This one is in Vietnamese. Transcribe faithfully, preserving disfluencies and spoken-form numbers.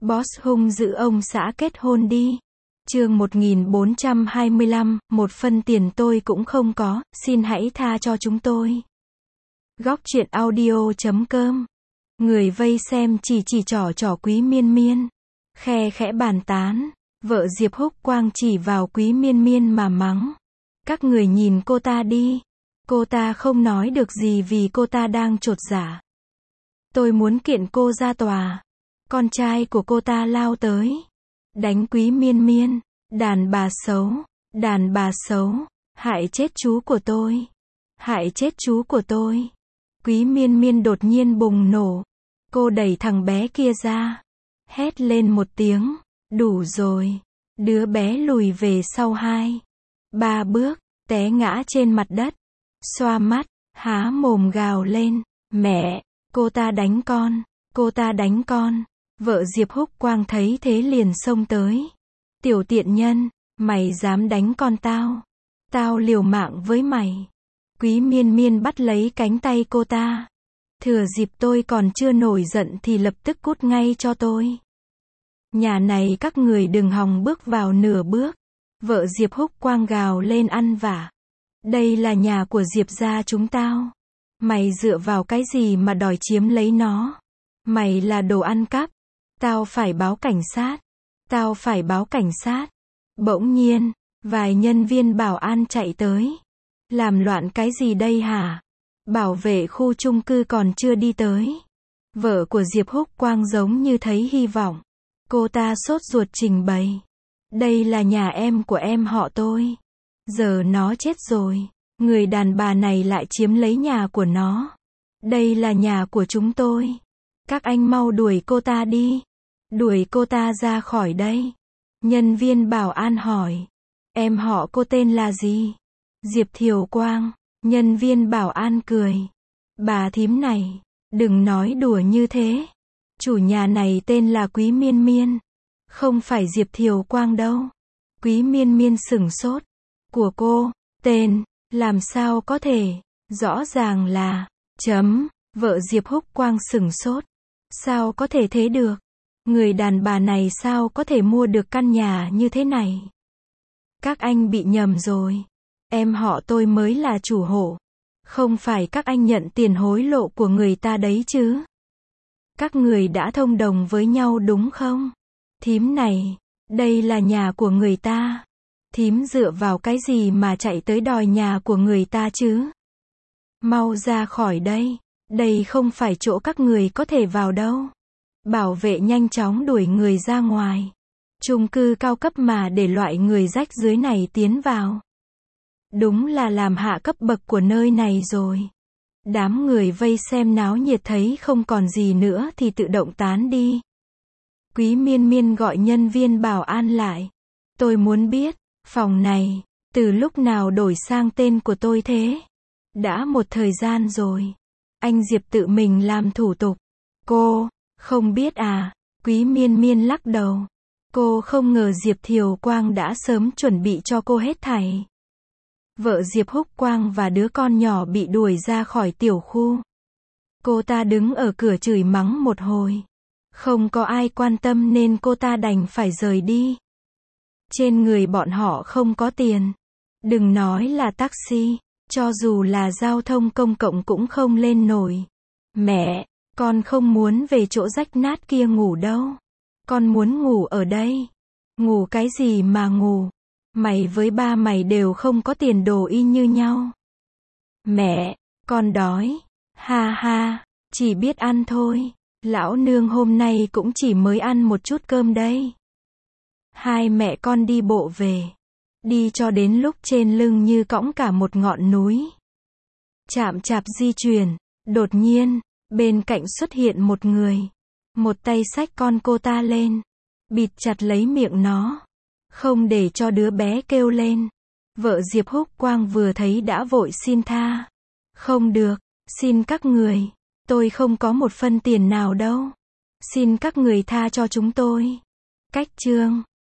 Boss hung dữ ông xã kết hôn đi. Chương một nghìn bốn trăm hai mươi lăm, một phân tiền tôi cũng không có, xin hãy tha cho chúng tôi. Góc truyện audio chấm com. Người vây xem chỉ chỉ trỏ trỏ Quý Miên Miên. Khe khẽ bàn tán. Vợ Diệp Húc Quang chỉ vào Quý Miên Miên mà mắng. Các người nhìn cô ta đi. Cô ta không nói được gì vì cô ta đang chột dạ. Tôi muốn kiện cô ra tòa. Con trai của cô ta lao tới. Đánh Quý Miên Miên. Đàn bà xấu. Đàn bà xấu. Hại chết chú của tôi. Hại chết chú của tôi. Quý Miên Miên đột nhiên bùng nổ. Cô đẩy thằng bé kia ra. Hét lên một tiếng. Đủ rồi. Đứa bé lùi về sau hai. Ba bước. Té ngã trên mặt đất. Xoa mắt. Há mồm gào lên. Mẹ. Cô ta đánh con. Cô ta đánh con. Vợ Diệp Húc Quang thấy thế liền xông tới. Tiểu tiện nhân. Mày dám đánh con tao. Tao liều mạng với mày. Quý Miên Miên bắt lấy cánh tay cô ta. Thừa dịp tôi còn chưa nổi giận thì lập tức cút ngay cho tôi. Nhà này các người đừng hòng bước vào nửa bước. Vợ Diệp Húc Quang gào lên ăn vả. Đây là nhà của Diệp gia chúng tao. Mày dựa vào cái gì mà đòi chiếm lấy nó? Mày là đồ ăn cắp. Tao phải báo cảnh sát. Tao phải báo cảnh sát. Bỗng nhiên, vài nhân viên bảo an chạy tới. Làm loạn cái gì đây hả? Bảo vệ khu chung cư còn chưa đi tới. Vợ của Diệp Húc Quang giống như thấy hy vọng. Cô ta sốt ruột trình bày. Đây là nhà em của em họ tôi. Giờ nó chết rồi. Người đàn bà này lại chiếm lấy nhà của nó. Đây là nhà của chúng tôi. Các anh mau đuổi cô ta đi. Đuổi cô ta ra khỏi đây. Nhân viên bảo an hỏi. Em họ cô tên là gì? Diệp Thiều Quang. Nhân viên bảo an cười. Bà thím này, đừng nói đùa như thế. Chủ nhà này tên là Quý Miên Miên. Không phải Diệp Thiều Quang đâu. Quý Miên Miên sửng sốt. Của cô, tên, làm sao có thể, rõ ràng là, chấm, vợ Diệp Húc Quang sửng sốt. Sao có thể thế được? Người đàn bà này sao có thể mua được căn nhà như thế này? Các anh bị nhầm rồi. Em họ tôi mới là chủ hộ. Không phải các anh nhận tiền hối lộ của người ta đấy chứ? Các người đã thông đồng với nhau đúng không? Thím này, đây là nhà của người ta. Thím dựa vào cái gì mà chạy tới đòi nhà của người ta chứ? Mau ra khỏi đây. Đây không phải chỗ các người có thể vào đâu. Bảo vệ nhanh chóng đuổi người ra ngoài. Chung cư cao cấp mà để loại người rách dưới này tiến vào. Đúng là làm hạ cấp bậc của nơi này rồi. Đám người vây xem náo nhiệt thấy không còn gì nữa thì tự động tán đi. Quý Miên Miên gọi nhân viên bảo an lại. Tôi muốn biết, phòng này, từ lúc nào đổi sang tên của tôi thế? Đã một thời gian rồi. Anh Diệp tự mình làm thủ tục. Cô, không biết à? Quý Miên Miên lắc đầu. Cô không ngờ Diệp Thiều Quang đã sớm chuẩn bị cho cô hết thảy. Vợ Diệp Húc Quang và đứa con nhỏ bị đuổi ra khỏi tiểu khu. Cô ta đứng ở cửa chửi mắng một hồi. Không có ai quan tâm nên cô ta đành phải rời đi. Trên người bọn họ không có tiền. Đừng nói là taxi, cho dù là giao thông công cộng cũng không lên nổi. Mẹ, con không muốn về chỗ rách nát kia ngủ đâu. Con muốn ngủ ở đây. Ngủ cái gì mà ngủ? Mày với ba mày đều không có tiền đồ y như nhau. Mẹ, con đói. Ha ha, chỉ biết ăn thôi. Lão nương hôm nay cũng chỉ mới ăn một chút cơm đây. Hai mẹ con đi bộ về. Đi cho đến lúc trên lưng như cõng cả một ngọn núi. Chạm chạp di chuyển. Đột nhiên, bên cạnh xuất hiện một người. Một tay xách con cô ta lên. Bịt chặt lấy miệng nó. Không để cho đứa bé kêu lên. Vợ Diệp Húc Quang vừa thấy đã vội xin tha. Không được, xin các người. Tôi không có một phân tiền nào đâu. Xin các người tha cho chúng tôi. Cách chương